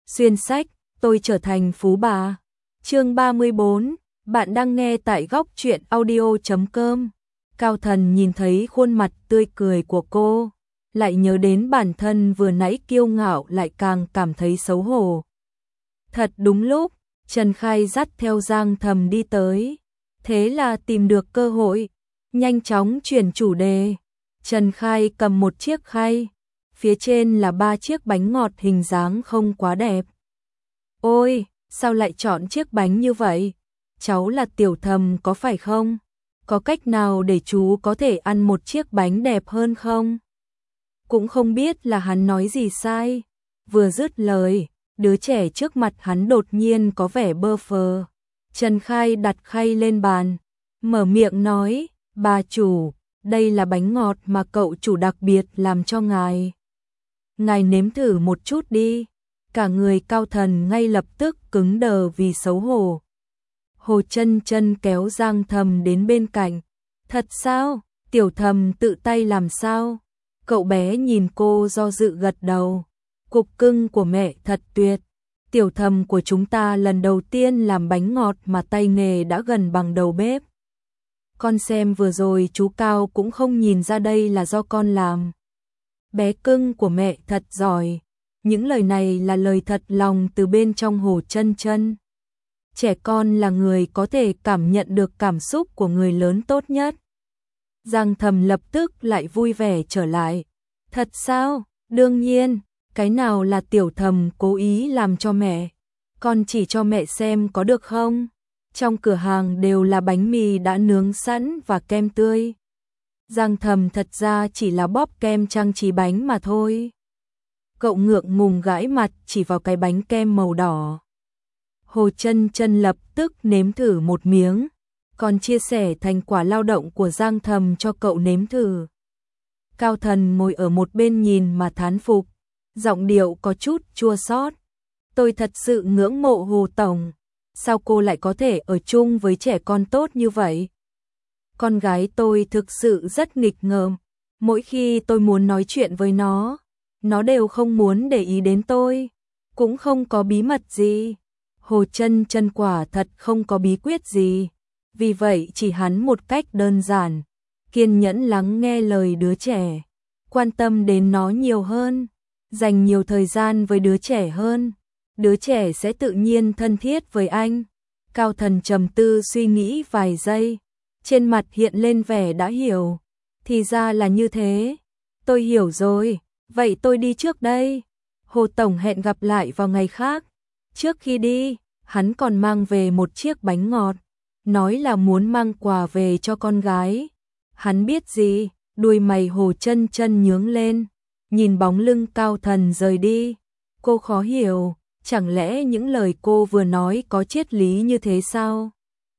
Xuyên sách, tôi trở thành phú bà. Chương 34, bạn đang nghe tại góc truyện audio.com. Cao Thần nhìn thấy khuôn mặt tươi cười của cô, lại nhớ đến bản thân vừa nãy kiêu ngạo lại càng cảm thấy xấu hổ. Thật đúng lúc, Trần Khai dắt theo Giang Thầm đi tới, thế là tìm được cơ hội, nhanh chóng chuyển chủ đề. Trần Khai cầm một chiếc khay, phía trên là 3 chiếc bánh ngọt hình dáng không quá đẹp. Ôi, sao lại chọn chiếc bánh như vậy? Cháu là Tiểu Thầm có phải không? Có cách nào để chú có thể ăn một chiếc bánh đẹp hơn không? Cũng không biết là hắn nói gì sai. Vừa dứt lời, đứa trẻ trước mặt hắn đột nhiên có vẻ bơ phờ. Trần Khai đặt khay lên bàn, mở miệng nói, bà chủ, đây là bánh ngọt mà cậu chủ đặc biệt làm cho ngài. Ngài nếm thử một chút đi. Cả người Cao Thần ngay lập tức cứng đờ vì xấu hổ. Hồ Chân Chân kéo Giang Thầm đến bên cạnh. Thật sao? Tiểu Thầm tự tay làm sao? Cậu bé nhìn cô do dự gật đầu. Cục cưng của mẹ thật tuyệt. Tiểu Thầm của chúng ta lần đầu tiên làm bánh ngọt mà tay nghề đã gần bằng đầu bếp. Con xem vừa rồi chú Cao cũng không nhìn ra đây là do con làm. Bé cưng của mẹ thật giỏi. Những lời này là lời thật lòng từ bên trong Hồ Chân Chân. Trẻ con là người có thể cảm nhận được cảm xúc của người lớn tốt nhất. Giang Thầm lập tức lại vui vẻ trở lại. Thật sao? Đương nhiên, cái nào là Tiểu Thầm cố ý làm cho mẹ? Con chỉ cho mẹ xem có được không? Trong cửa hàng đều là bánh mì đã nướng sẵn và kem tươi. Giang Thầm thật ra chỉ là bóp kem trang trí bánh mà thôi. Cậu ngượng ngùng gãi mặt chỉ vào cái bánh kem màu đỏ. Hồ Chân Chân lập tức nếm thử một miếng, còn chia sẻ thành quả lao động của Giang Thầm cho cậu nếm thử. Cao Thần ngồi ở một bên nhìn mà thán phục, giọng điệu có chút chua xót. Tôi thật sự ngưỡng mộ Hồ Tổng, sao cô lại có thể ở chung với trẻ con tốt như vậy? Con gái tôi thực sự rất nghịch ngợm, mỗi khi tôi muốn nói chuyện với nó đều không muốn để ý đến tôi, cũng không có bí mật gì. Hồ Chân Chân quả thật không có bí quyết gì, vì vậy chỉ hắn một cách đơn giản, kiên nhẫn lắng nghe lời đứa trẻ, quan tâm đến nó nhiều hơn, dành nhiều thời gian với đứa trẻ hơn, đứa trẻ sẽ tự nhiên thân thiết với anh. Cao Thần trầm tư suy nghĩ vài giây, trên mặt hiện lên vẻ đã hiểu, thì ra là như thế, tôi hiểu rồi. Vậy tôi đi trước đây. Hồ Tổng hẹn gặp lại vào ngày khác. Trước khi đi, hắn còn mang về một chiếc bánh ngọt, nói là muốn mang quà về cho con gái. Hắn biết gì? Đuôi mày Hồ Chân Chân nhướng lên, nhìn bóng lưng Cao Thần rời đi. Cô khó hiểu, chẳng lẽ những lời cô vừa nói có triết lý như thế sao?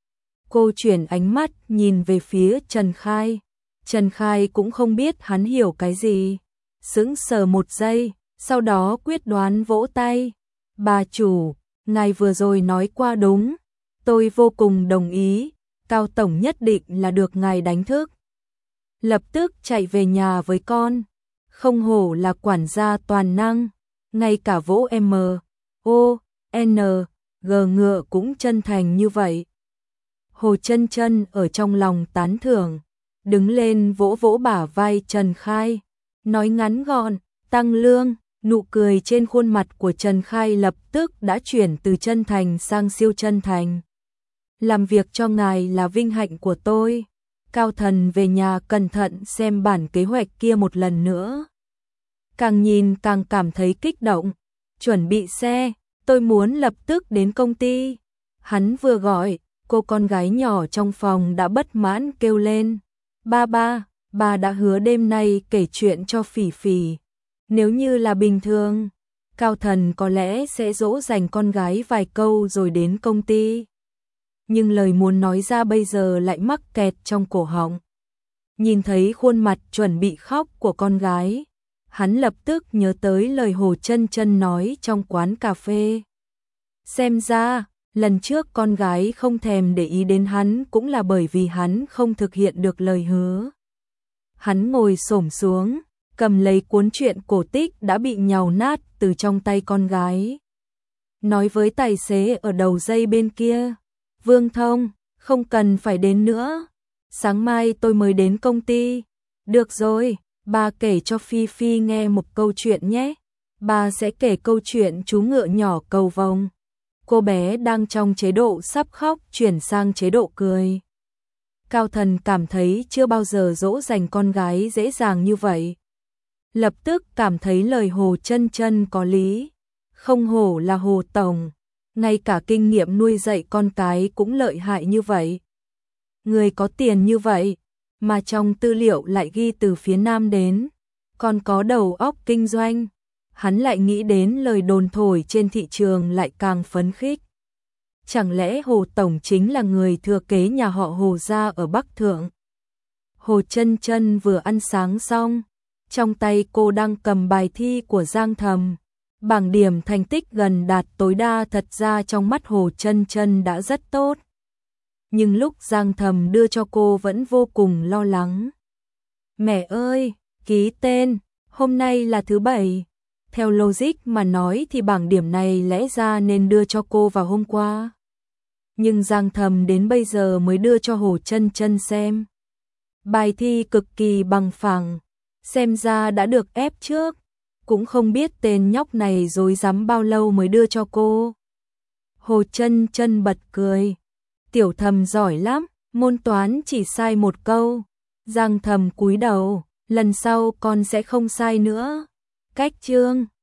Cô chuyển ánh mắt nhìn về phía Trần Khai. Trần Khai cũng không biết hắn hiểu cái gì. Sững sờ một giây, sau đó quyết đoán vỗ tay. Bà chủ, ngài vừa rồi nói qua đúng, tôi vô cùng đồng ý, Cao Tổng nhất định là được ngài đánh thức. Lập tức chạy về nhà với con, không hổ là quản gia toàn năng, ngay cả vỗ M, O, N, G ngựa cũng chân thành như vậy. Hồ Chân Chân ở trong lòng tán thưởng, đứng lên vỗ vỗ bả vai Trần Khai. Nói ngắn gọn, tăng lương, nụ cười trên khuôn mặt của Trần Khai lập tức đã chuyển từ chân thành sang siêu chân thành. Làm việc cho ngài là vinh hạnh của tôi. Cao Thần về nhà cẩn thận xem bản kế hoạch kia một lần nữa. Càng nhìn càng cảm thấy kích động. Chuẩn bị xe, tôi muốn lập tức đến công ty. Hắn vừa gọi, cô con gái nhỏ trong phòng đã bất mãn kêu lên. Ba, bà đã hứa đêm nay kể chuyện cho Phỉ Phỉ. Nếu như là bình thường, Cao Thần có lẽ sẽ dỗ dành con gái vài câu rồi đến công ty. Nhưng lời muốn nói ra bây giờ lại mắc kẹt trong cổ họng. Nhìn thấy khuôn mặt chuẩn bị khóc của con gái, hắn lập tức nhớ tới lời Hồ Chân Chân nói trong quán cà phê. Xem ra, lần trước con gái không thèm để ý đến hắn cũng là bởi vì hắn không thực hiện được lời hứa. Hắn ngồi xổm xuống, cầm lấy cuốn truyện cổ tích đã bị nhàu nát từ trong tay con gái. nói với tài xế ở đầu dây bên kia. Vương Thông, không cần phải đến nữa. Sáng mai tôi mới đến công ty. Được rồi, bà kể cho Phi Phi nghe một câu chuyện nhé. Bà sẽ kể câu chuyện chú ngựa nhỏ cầu vồng. Cô bé đang trong chế độ sắp khóc chuyển sang chế độ cười. Cao Thần cảm thấy chưa bao giờ dỗ dành con gái dễ dàng như vậy. Lập tức cảm thấy lời Hồ Chân Chân có lý. Không hổ là Hồ Tổng, ngay cả kinh nghiệm nuôi dạy con cái cũng lợi hại như vậy. Người có tiền như vậy, mà trong tư liệu lại ghi từ phía Nam đến, còn có đầu óc kinh doanh. Hắn lại nghĩ đến lời đồn thổi trên thị trường lại càng phấn khích. Chẳng lẽ Hồ Tổng chính là người thừa kế nhà họ Hồ gia ở Bắc Thượng? Hồ Chân Chân vừa ăn sáng xong, trong tay cô đang cầm bài thi của Giang Thầm. Bảng điểm thành tích gần đạt tối đa, thật ra trong mắt Hồ Chân Chân đã rất tốt. Nhưng lúc Giang Thầm đưa cho cô vẫn vô cùng lo lắng. Mẹ ơi, ký tên, hôm nay là thứ Bảy. Theo logic mà nói thì bảng điểm này lẽ ra nên đưa cho cô vào hôm qua. Nhưng Giang Thầm đến bây giờ mới đưa cho Hồ Chân Chân xem. Bài thi cực kỳ bằng phẳng, xem ra đã được ép trước. Cũng không biết tên nhóc này dối dám bao lâu mới đưa cho cô. Hồ Chân Chân bật cười. Tiểu Thầm giỏi lắm, môn toán chỉ sai một câu. Giang Thầm cúi đầu, lần sau con sẽ không sai nữa. Cách chương